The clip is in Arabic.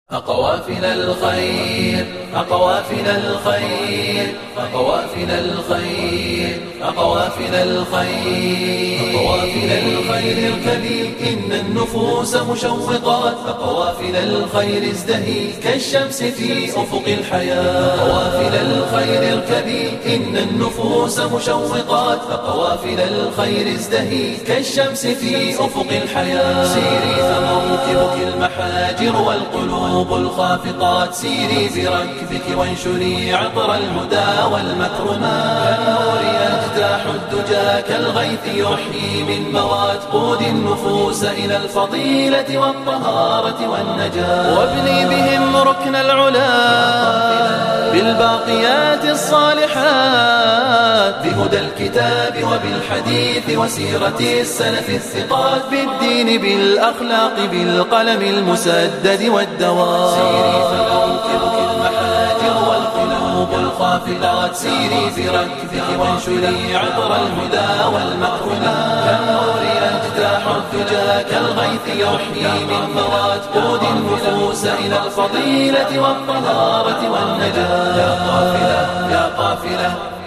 أقوافل الخير أقوافل الخير أقوافل الخير أقوافل الخير أقوافل الخير اركبي إن النفوس مشوقات أقوافل الخير ازدهي كالشمس في أفق الحياة أقوافل الخير اركبي إن النفوس مشوقات أقوافل الخير ازدهي كالشمس في أفق الحياة سيري فموكبك المحاجر والقلوب الخافقات سيري بركبك وانشري عطر الهدى والمكرمات كالنور يجتاح الدجى كالغيث يحيي من موات قود النفوس إلى الفضيلة والطهارة والنجاة وابني بهم ركن العلا بالباقيات الصالحات بهدى الكتاب وبالحديث وسيرة السلف الثقات بالدين بالأخلاق بالقلم المسدد والدوام سيري فموكبك المحاجر والقلوب الخافقات سيري بركبك وانشري عطر الهدى والمكرمات كالنور يجتاح الدجى كالغيث يحيي من موات قود النفوس إلى الفضيلة والطهارة والنجاة يا قافلة يا قافلة